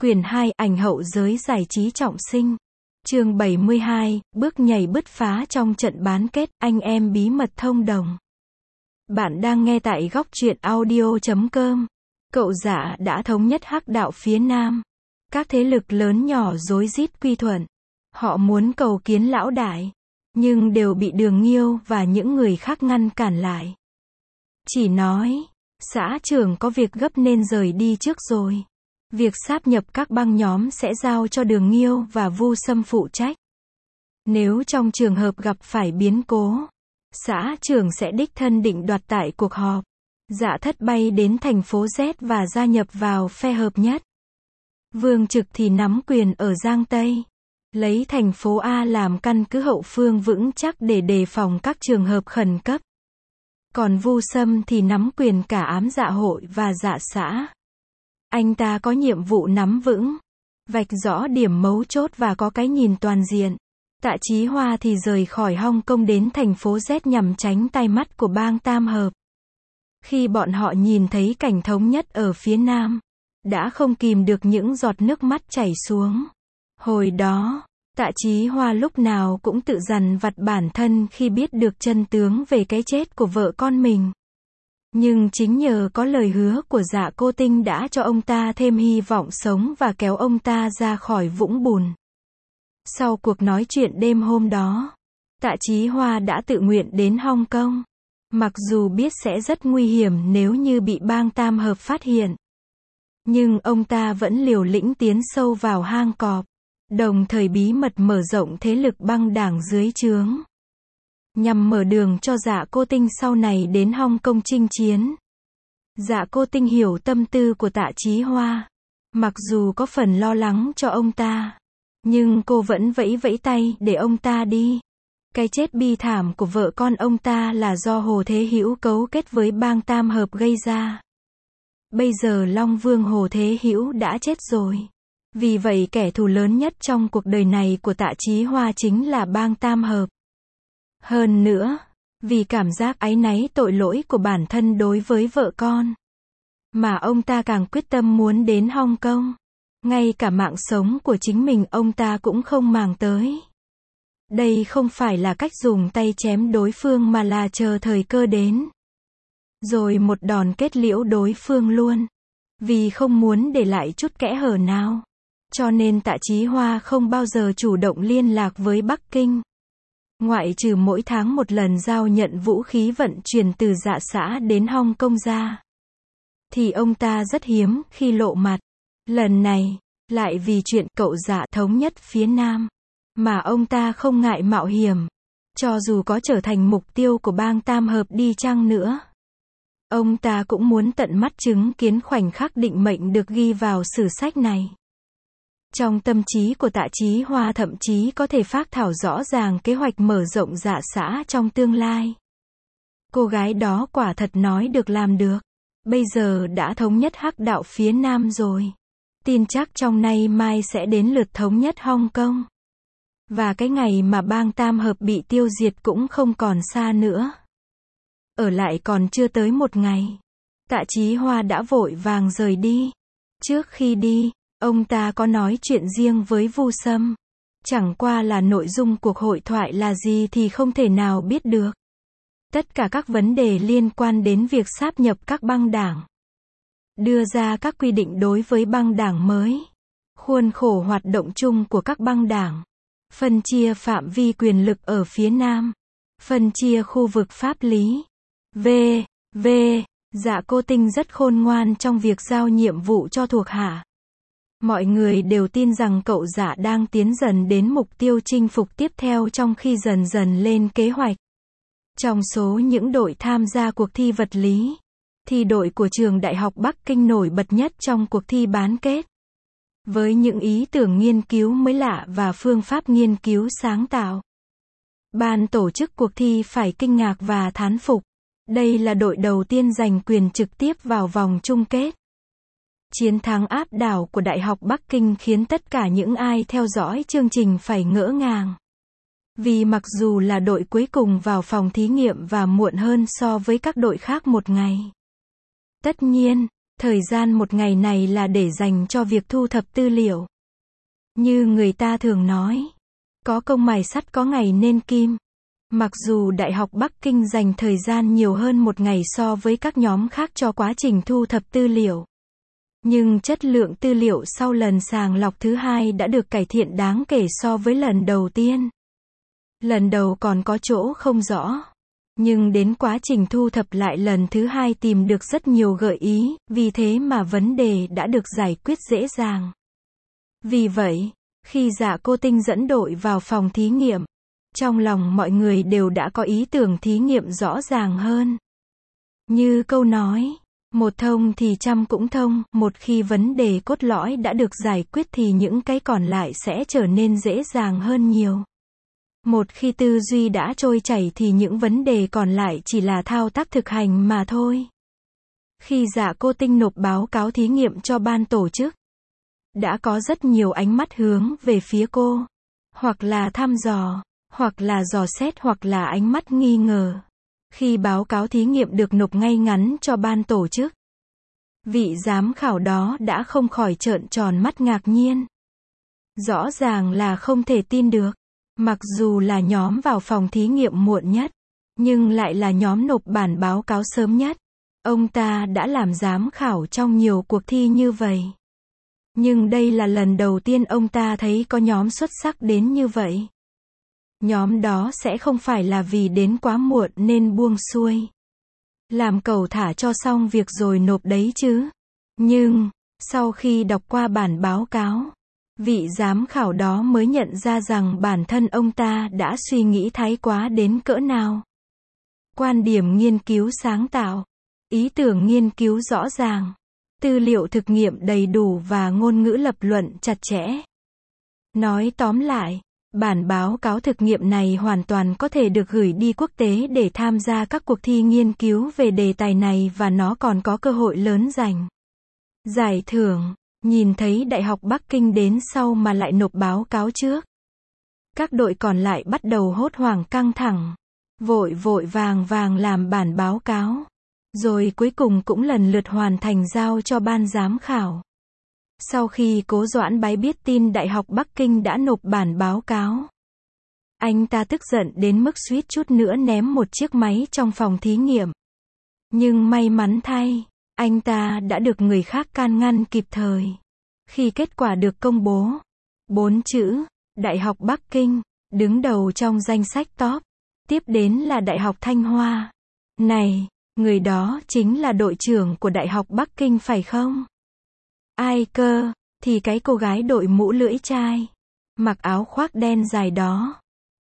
Quyển 2, ảnh hậu giới giải trí trọng sinh. Chương 72, bước nhảy bứt phá trong trận bán kết, anh em bí mật thông đồng. Bạn đang nghe tại góc truyện audio.com. Cậu Dạ đã thống nhất Hắc đạo phía Nam. Các thế lực lớn nhỏ rối rít quy thuận. Họ muốn cầu kiến lão đại, nhưng đều bị Đường Nghiêu và những người khác ngăn cản lại. Chỉ nói, xã trưởng có việc gấp nên rời đi trước rồi. Việc sáp nhập các băng nhóm sẽ giao cho Đường Nghiêu và Vu Sâm phụ trách. Nếu trong trường hợp gặp phải biến cố, xã trưởng sẽ đích thân định đoạt tại cuộc họp. Dạ Thất bay đến thành phố Z và gia nhập vào phe hợp nhất. Vương Trực thì nắm quyền ở Giang Tây, lấy thành phố A làm căn cứ hậu phương vững chắc để đề phòng các trường hợp khẩn cấp. Còn Vu Sâm thì nắm quyền cả ám dạ hội và dạ xã. Anh ta có nhiệm vụ nắm vững, vạch rõ điểm mấu chốt và có cái nhìn toàn diện. Tạ Chí Hoa thì rời khỏi Hong Kong đến thành phố Z nhằm tránh tai mắt của bang Tam Hợp. Khi bọn họ nhìn thấy cảnh thống nhất ở phía Nam, đã không kìm được những giọt nước mắt chảy xuống. Hồi đó, Tạ Chí Hoa lúc nào cũng tự dằn vặt bản thân khi biết được chân tướng về cái chết của vợ con mình. Nhưng chính nhờ có lời hứa của Dạ Cô Tinh đã cho ông ta thêm hy vọng sống và kéo ông ta ra khỏi vũng bùn. Sau cuộc nói chuyện đêm hôm đó, Tạ Chí Hoa đã tự nguyện đến Hong Kong. Mặc dù biết sẽ rất nguy hiểm nếu như bị bang Tam Hợp phát hiện, nhưng ông ta vẫn liều lĩnh tiến sâu vào hang cọp, đồng thời bí mật mở rộng thế lực băng đảng dưới trướng, nhằm mở đường cho Dạ Cô Tinh sau này đến Hong Kong chinh chiến. Dạ Cô Tinh hiểu tâm tư của Tạ Chí Hoa. Mặc dù có phần lo lắng cho ông ta, nhưng cô vẫn vẫy vẫy tay để ông ta đi. Cái chết bi thảm của vợ con ông ta là do Hồ Thế Hữu cấu kết với bang Tam Hợp gây ra. Bây giờ Long Vương Hồ Thế Hữu đã chết rồi. Vì vậy kẻ thù lớn nhất trong cuộc đời này của Tạ Chí Hoa chính là bang Tam Hợp. Hơn nữa, vì cảm giác áy náy tội lỗi của bản thân đối với vợ con, mà ông ta càng quyết tâm muốn đến Hong Kong. Ngay cả mạng sống của chính mình ông ta cũng không màng tới. Đây không phải là cách dùng tay chém đối phương mà là chờ thời cơ đến, rồi một đòn kết liễu đối phương luôn. Vì không muốn để lại chút kẽ hở nào, cho nên Tạ Chí Hoa không bao giờ chủ động liên lạc với Bắc Kinh. Ngoại trừ mỗi tháng một lần giao nhận vũ khí vận chuyển từ Dạ xã đến Hong Kong ra, thì ông ta rất hiếm khi lộ mặt. Lần này, lại vì chuyện cậu Dạ thống nhất phía Nam, mà ông ta không ngại mạo hiểm. Cho dù có trở thành mục tiêu của bang Tam Hợp đi chăng nữa, ông ta cũng muốn tận mắt chứng kiến khoảnh khắc định mệnh được ghi vào sử sách này. Trong tâm trí của Tạ Chí Hoa thậm chí có thể phác thảo rõ ràng kế hoạch mở rộng Dạ xã trong tương lai. Cô gái đó quả thật nói được làm được. Bây giờ đã thống nhất Hắc đạo phía Nam rồi. Tin chắc trong nay mai sẽ đến lượt thống nhất Hong Kong. Và cái ngày mà bang Tam Hợp bị tiêu diệt cũng không còn xa nữa. Ở lại còn chưa tới một ngày, Tạ Chí Hoa đã vội vàng rời đi. Trước khi đi, ông ta có nói chuyện riêng với Vu Sâm. Chẳng qua là nội dung cuộc hội thoại là gì thì không thể nào biết được. Tất cả các vấn đề liên quan đến việc sáp nhập các băng đảng, đưa ra các quy định đối với băng đảng mới, khuôn khổ hoạt động chung của các băng đảng, phân chia phạm vi quyền lực ở phía Nam, phân chia khu vực pháp lý. V. Dạ Cô Tinh rất khôn ngoan trong việc giao nhiệm vụ cho thuộc hạ. Mọi người đều tin rằng cậu Dạ đang tiến dần đến mục tiêu chinh phục tiếp theo trong khi dần dần lên kế hoạch. Trong số những đội tham gia cuộc thi vật lý, thì đội của trường Đại học Bắc Kinh nổi bật nhất trong cuộc thi bán kết. Với những ý tưởng nghiên cứu mới lạ và phương pháp nghiên cứu sáng tạo, ban tổ chức cuộc thi phải kinh ngạc và thán phục. Đây là đội đầu tiên giành quyền trực tiếp vào vòng chung kết. Chiến thắng áp đảo của Đại học Bắc Kinh khiến tất cả những ai theo dõi chương trình phải ngỡ ngàng. Vì mặc dù là đội cuối cùng vào phòng thí nghiệm và muộn hơn so với các đội khác một ngày, tất nhiên, Thời gian một ngày này là để dành cho việc thu thập tư liệu. Như người ta thường nói, có công mài sắt có ngày nên kim. Mặc dù Đại học Bắc Kinh dành thời gian nhiều hơn một ngày so với các nhóm khác cho quá trình thu thập tư liệu, nhưng chất lượng tư liệu sau lần sàng lọc thứ hai đã được cải thiện đáng kể so với lần đầu tiên. Lần đầu còn có chỗ không rõ, nhưng đến quá trình thu thập lại lần thứ hai tìm được rất nhiều gợi ý, vì thế mà vấn đề đã được giải quyết dễ dàng. Vì vậy, khi Dạ Cô Tinh dẫn đội vào phòng thí nghiệm, trong lòng mọi người đều đã có ý tưởng thí nghiệm rõ ràng hơn. Như câu nói, một thông thì trăm cũng thông, một khi vấn đề cốt lõi đã được giải quyết thì những cái còn lại sẽ trở nên dễ dàng hơn nhiều. Một khi tư duy đã trôi chảy thì những vấn đề còn lại chỉ là thao tác thực hành mà thôi. Khi Dạ Cô Tinh nộp báo cáo thí nghiệm cho ban tổ chức, đã có rất nhiều ánh mắt hướng về phía cô. Hoặc là thăm dò, hoặc là dò xét hoặc là ánh mắt nghi ngờ. Khi báo cáo thí nghiệm được nộp ngay ngắn cho ban tổ chức, vị giám khảo đó đã không khỏi trợn tròn mắt ngạc nhiên. Rõ ràng là không thể tin được. Mặc dù là nhóm vào phòng thí nghiệm muộn nhất, nhưng lại là nhóm nộp bản báo cáo sớm nhất. Ông ta đã làm giám khảo trong nhiều cuộc thi như vậy. Nhưng đây là lần đầu tiên ông ta thấy có nhóm xuất sắc đến như vậy. Nhóm đó sẽ không phải là vì đến quá muộn nên buông xuôi, làm cẩu thả cho xong việc rồi nộp đấy chứ. Nhưng, sau khi đọc qua bản báo cáo, vị giám khảo đó mới nhận ra rằng bản thân ông ta đã suy nghĩ thái quá đến cỡ nào. Quan điểm nghiên cứu sáng tạo, ý tưởng nghiên cứu rõ ràng, tư liệu thực nghiệm đầy đủ và ngôn ngữ lập luận chặt chẽ. Nói tóm lại, bản báo cáo thực nghiệm này hoàn toàn có thể được gửi đi quốc tế để tham gia các cuộc thi nghiên cứu về đề tài này và nó còn có cơ hội lớn giành giải thưởng. Nhìn thấy Đại học Bắc Kinh đến sau mà lại nộp báo cáo trước, các đội còn lại bắt đầu hốt hoảng căng thẳng, vội vội vàng vàng làm bản báo cáo, rồi cuối cùng cũng lần lượt hoàn thành giao cho ban giám khảo. Sau khi Cố Doãn Bái biết tin Đại học Bắc Kinh đã nộp bản báo cáo, anh ta tức giận đến mức suýt chút nữa ném một chiếc máy trong phòng thí nghiệm. Nhưng may mắn thay, anh ta đã được người khác can ngăn kịp thời. Khi kết quả được công bố, 4 chữ, Đại học Bắc Kinh, đứng đầu trong danh sách top. Tiếp đến là Đại học Thanh Hoa. Này, người đó chính là đội trưởng của Đại học Bắc Kinh phải không? Ai cơ, thì cái cô gái đội mũ lưỡi chai, mặc áo khoác đen dài đó.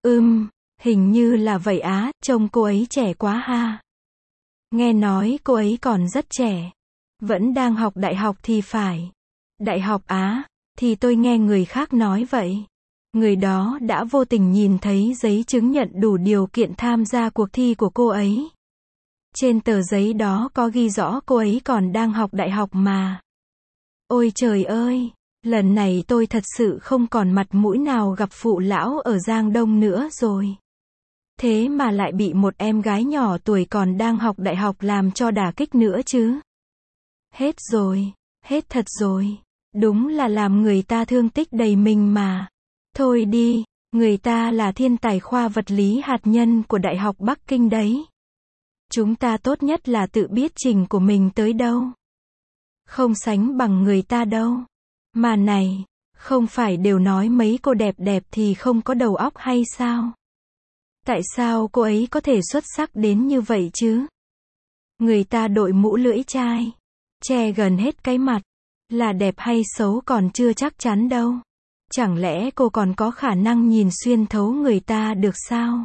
Hình như là vậy á, trông cô ấy trẻ quá ha. Nghe nói cô ấy còn rất trẻ, vẫn đang học đại học thì phải. Đại học á, thì tôi nghe người khác nói vậy. Người đó đã vô tình nhìn thấy giấy chứng nhận đủ điều kiện tham gia cuộc thi của cô ấy. Trên tờ giấy đó có ghi rõ cô ấy còn đang học đại học mà. Ôi trời ơi, lần này tôi thật sự không còn mặt mũi nào gặp phụ lão ở Giang Đông nữa rồi. Thế mà lại bị một em gái nhỏ tuổi còn đang học đại học làm cho đả kích nữa chứ. Hết rồi, hết thật rồi. Đúng là làm người ta thương tích đầy mình mà. Thôi đi, người ta là thiên tài khoa vật lý hạt nhân của Đại học Bắc Kinh đấy. Chúng ta tốt nhất là tự biết trình của mình tới đâu. Không sánh bằng người ta đâu. Mà này, không phải đều nói mấy cô đẹp đẹp thì không có đầu óc hay sao? Tại sao cô ấy có thể xuất sắc đến như vậy chứ? Người ta đội mũ lưỡi chai, che gần hết cái mặt, là đẹp hay xấu còn chưa chắc chắn đâu. Chẳng lẽ cô còn có khả năng nhìn xuyên thấu người ta được sao?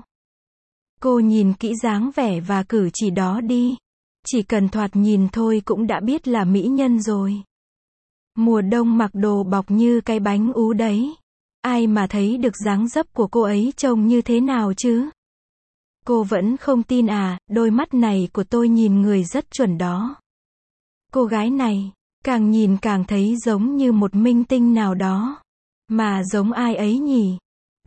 Cô nhìn kỹ dáng vẻ và cử chỉ đó đi. Chỉ cần thoạt nhìn thôi cũng đã biết là mỹ nhân rồi. Mùa đông mặc đồ bọc như cái bánh ú đấy. Ai mà thấy được dáng dấp của cô ấy trông như thế nào chứ? Cô vẫn không tin à, đôi mắt này của tôi nhìn người rất chuẩn đó. Cô gái này, càng nhìn càng thấy giống như một minh tinh nào đó. Mà giống ai ấy nhỉ?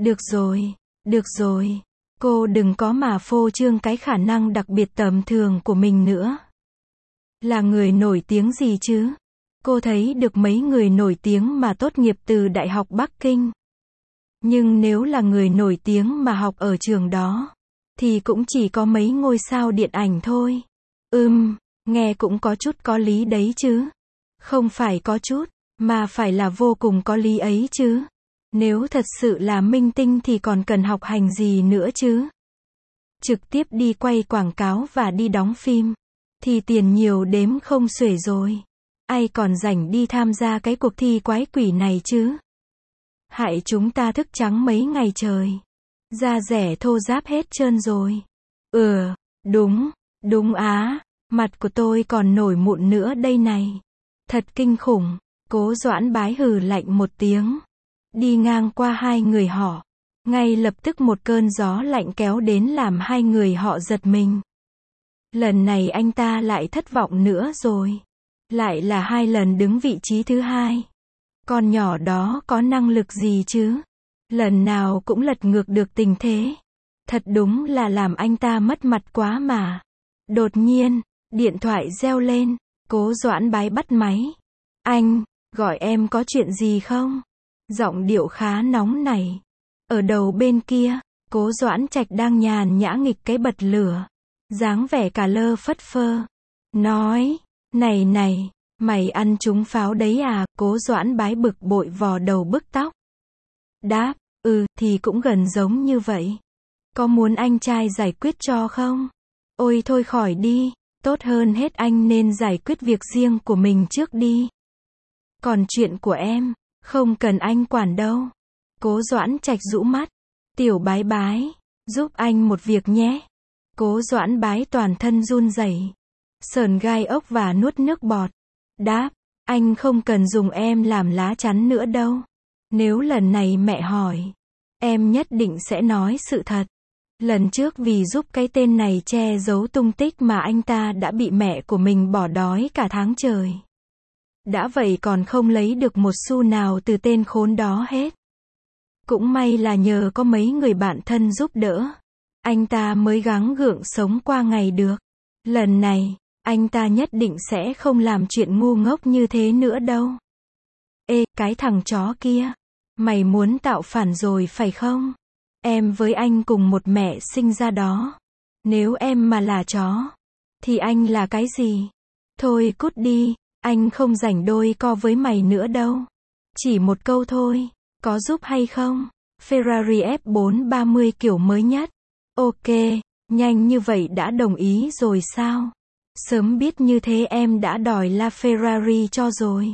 Được rồi. Cô đừng có mà phô trương cái khả năng đặc biệt tầm thường của mình nữa. Là người nổi tiếng gì chứ? Cô thấy được mấy người nổi tiếng mà tốt nghiệp từ Đại học Bắc Kinh. Nhưng nếu là người nổi tiếng mà học ở trường đó, thì cũng chỉ có mấy ngôi sao điện ảnh thôi. Nghe cũng có chút có lý đấy chứ. Không phải có chút, mà phải là vô cùng có lý ấy chứ. Nếu thật sự là minh tinh thì còn cần học hành gì nữa chứ. Trực tiếp đi quay quảng cáo và đi đóng phim, thì tiền nhiều đếm không xuể rồi. Ai còn rảnh đi tham gia cái cuộc thi quái quỷ này chứ. Hại chúng ta thức trắng mấy ngày trời. Da rẻ thô ráp hết trơn rồi. Đúng á. Mặt của tôi còn nổi mụn nữa đây này. Thật kinh khủng. Cố Doãn Bái hừ lạnh một tiếng. Đi ngang qua hai người họ. Ngay lập tức một cơn gió lạnh kéo đến làm hai người họ giật mình. Lần này anh ta lại thất vọng nữa rồi. Lại là 2 lần đứng vị trí thứ 2. Con nhỏ đó có năng lực gì chứ? Lần nào cũng lật ngược được tình thế. Thật đúng là làm anh ta mất mặt quá mà. Đột nhiên, điện thoại reo lên. Cố Doãn Bái bắt máy. Anh, gọi em có chuyện gì không? Giọng điệu khá nóng nảy. Ở đầu bên kia, Cố Doãn Trạch đang nhàn nhã nghịch cái bật lửa. Dáng vẻ cả lơ phất phơ. Nói, này, mày ăn trúng pháo đấy à? Cố Doãn Bái bực bội vò đầu bức tóc. Đáp, thì cũng gần giống như vậy. Có muốn anh trai giải quyết cho không? Ôi thôi khỏi đi, tốt hơn hết anh nên giải quyết việc riêng của mình trước đi. Còn chuyện của em, không cần anh quản đâu. Cố Doãn Trạch rũ mắt. Tiểu Bái Bái, giúp anh một việc nhé. Cố Doãn Bái toàn thân run rẩy, sờn gai ốc và nuốt nước bọt. Đáp, anh không cần dùng em làm lá chắn nữa đâu. Nếu lần này mẹ hỏi, em nhất định sẽ nói sự thật. Lần trước vì giúp cái tên này che giấu tung tích mà anh ta đã bị mẹ của mình bỏ đói cả tháng trời. Đã vậy còn không lấy được một xu nào từ tên khốn đó hết. Cũng may là nhờ có mấy người bạn thân giúp đỡ, anh ta mới gắng gượng sống qua ngày được. Lần này, anh ta nhất định sẽ không làm chuyện ngu ngốc như thế nữa đâu. Ê, cái thằng chó kia, mày muốn tạo phản rồi phải không? Em với anh cùng một mẹ sinh ra đó. Nếu em mà là chó, thì anh là cái gì? Thôi cút đi, anh không rảnh đôi co với mày nữa đâu. Chỉ một câu thôi, có giúp hay không? Ferrari F430 kiểu mới nhất. Ok, nhanh như vậy đã đồng ý rồi sao? Sớm biết như thế em đã đòi La Ferrari cho rồi.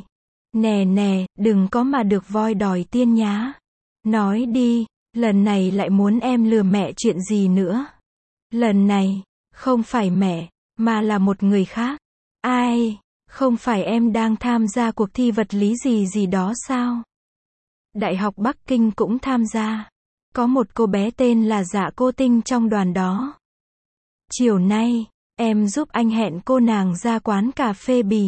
Nè, đừng có mà được voi đòi tiên nhá. Nói đi, lần này lại muốn em lừa mẹ chuyện gì nữa? Lần này, không phải mẹ, mà là một người khác. Ai? Không phải em đang tham gia cuộc thi vật lý gì đó sao? Đại học Bắc Kinh cũng tham gia. Có một cô bé tên là Dạ Cô Tinh trong đoàn đó. Chiều nay, em giúp anh hẹn cô nàng ra quán cà phê bì.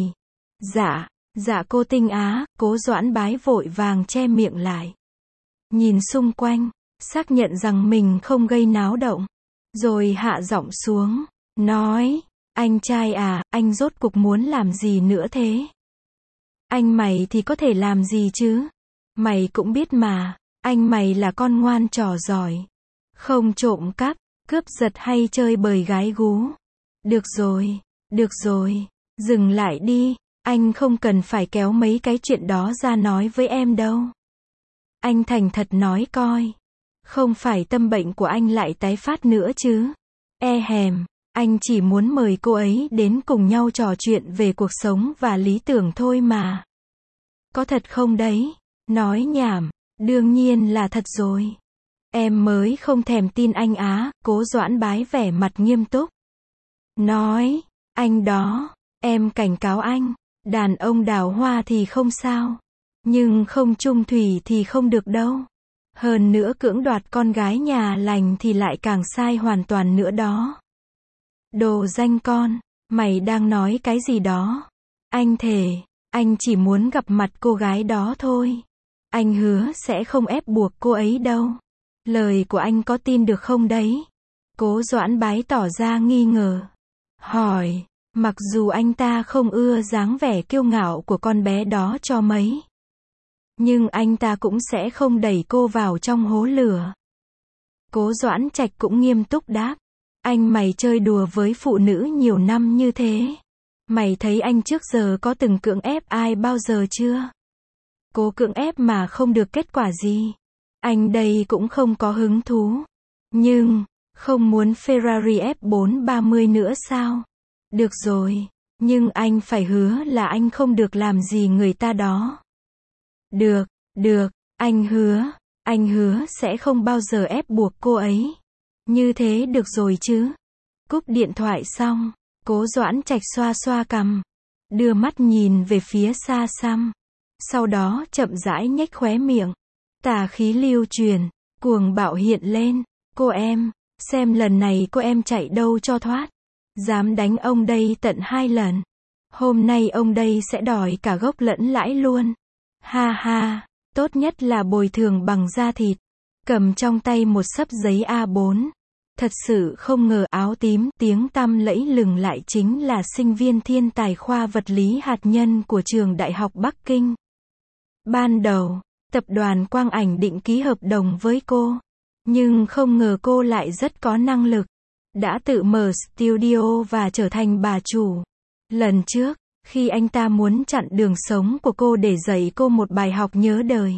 Dạ Cô Tinh á. Cố Doãn Bái vội vàng che miệng lại. Nhìn xung quanh, xác nhận rằng mình không gây náo động. Rồi hạ giọng xuống, nói, anh trai à, anh rốt cuộc muốn làm gì nữa thế? Anh mày thì có thể làm gì chứ? Mày cũng biết mà, anh mày là con ngoan trò giỏi. Không trộm cắp, cướp giật hay chơi bời gái gú. Được rồi, dừng lại đi, anh không cần phải kéo mấy cái chuyện đó ra nói với em đâu. Anh thành thật nói coi, không phải tâm bệnh của anh lại tái phát nữa chứ? Anh chỉ muốn mời cô ấy đến cùng nhau trò chuyện về cuộc sống và lý tưởng thôi mà. Có thật không đấy? Nói nhảm, đương nhiên là thật rồi. Em mới không thèm tin anh á. Cố Doãn Bái vẻ mặt nghiêm túc. Nói, anh đó, em cảnh cáo anh, đàn ông đào hoa thì không sao, nhưng không chung thủy thì không được đâu. Hơn nữa cưỡng đoạt con gái nhà lành thì lại càng sai hoàn toàn nữa đó. Đồ danh con, mày đang nói cái gì đó? Anh thề, anh chỉ muốn gặp mặt cô gái đó thôi. Anh hứa sẽ không ép buộc cô ấy đâu. Lời của anh có tin được không đấy? Cố Doãn Bái tỏ ra nghi ngờ. Hỏi, Mặc dù anh ta không ưa dáng vẻ kiêu ngạo của con bé đó cho mấy, nhưng anh ta cũng sẽ không đẩy cô vào trong hố lửa. Cố Doãn Trạch cũng nghiêm túc đáp. Anh mày chơi đùa với phụ nữ nhiều năm như thế. Mày thấy anh trước giờ có từng cưỡng ép ai bao giờ chưa? Cố cưỡng ép mà không được kết quả gì. Anh đây cũng không có hứng thú. Nhưng, không muốn Ferrari F430 nữa sao? Được rồi, nhưng anh phải hứa là anh không được làm gì người ta đó. Được, anh hứa sẽ không bao giờ ép buộc cô ấy. Như thế được rồi chứ? Cúp điện thoại xong, Cố Doãn Trạch xoa xoa cằm, đưa mắt nhìn về phía xa xăm. Sau đó chậm rãi nhếch khóe miệng. Tà khí lưu truyền, cuồng bạo hiện lên. Cô em, xem lần này cô em chạy đâu cho thoát. Dám đánh ông đây tận 2 lần. Hôm nay ông đây sẽ đòi cả gốc lẫn lãi luôn. Ha ha, tốt nhất là bồi thường bằng da thịt. Cầm trong tay một xấp giấy A4. Thật sự không ngờ áo tím tiếng tăm lẫy lừng lại chính là sinh viên thiên tài khoa vật lý hạt nhân của trường Đại học Bắc Kinh. Ban đầu, tập đoàn Quang Ảnh định ký hợp đồng với cô. Nhưng không ngờ cô lại rất có năng lực. Đã tự mở studio và trở thành bà chủ. Lần trước, khi anh ta muốn chặn đường sống của cô để dạy cô một bài học nhớ đời,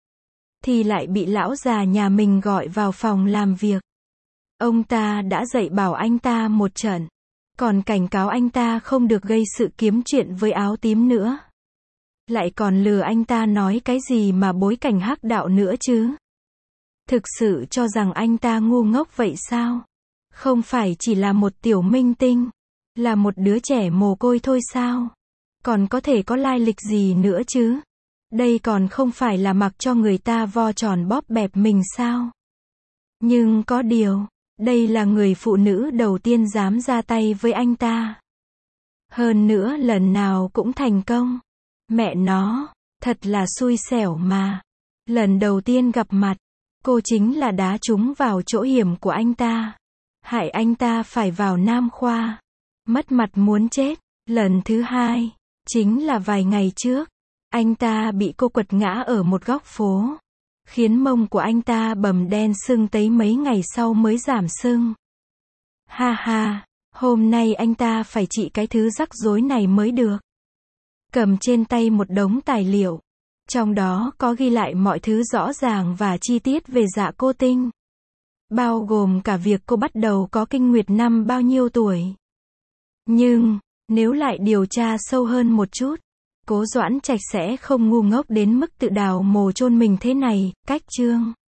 thì lại bị lão già nhà mình gọi vào phòng làm việc. Ông ta đã dạy bảo anh ta một trận, còn cảnh cáo anh ta không được gây sự kiếm chuyện với áo tím nữa. Lại còn lừa anh ta nói cái gì mà bối cảnh hắc đạo nữa chứ. Thực sự cho rằng anh ta ngu ngốc vậy sao? Không phải chỉ là một tiểu minh tinh, là một đứa trẻ mồ côi thôi sao? Còn có thể có lai lịch gì nữa chứ? Đây còn không phải là mặc cho người ta vo tròn bóp bẹp mình sao? Nhưng có điều, đây là người phụ nữ đầu tiên dám ra tay với anh ta. Hơn nữa lần nào cũng thành công. Mẹ nó, thật là xui xẻo mà. Lần đầu tiên gặp mặt, cô chính là đá trúng vào chỗ hiểm của anh ta. Hại anh ta phải vào Nam khoa. Mất mặt muốn chết. Lần thứ hai, chính là vài ngày trước. Anh ta bị cô quật ngã ở một góc phố. Khiến mông của anh ta bầm đen sưng tấy mấy ngày sau mới giảm sưng. Ha ha, hôm nay anh ta phải trị cái thứ rắc rối này mới được. Cầm trên tay một đống tài liệu. Trong đó có ghi lại mọi thứ rõ ràng và chi tiết về Dạ Cô Tinh. Bao gồm cả việc cô bắt đầu có kinh nguyệt năm bao nhiêu tuổi. Nhưng, nếu lại điều tra sâu hơn một chút, Cố Doãn Trạch sẽ không ngu ngốc đến mức tự đào mồ chôn mình thế này. Cách chương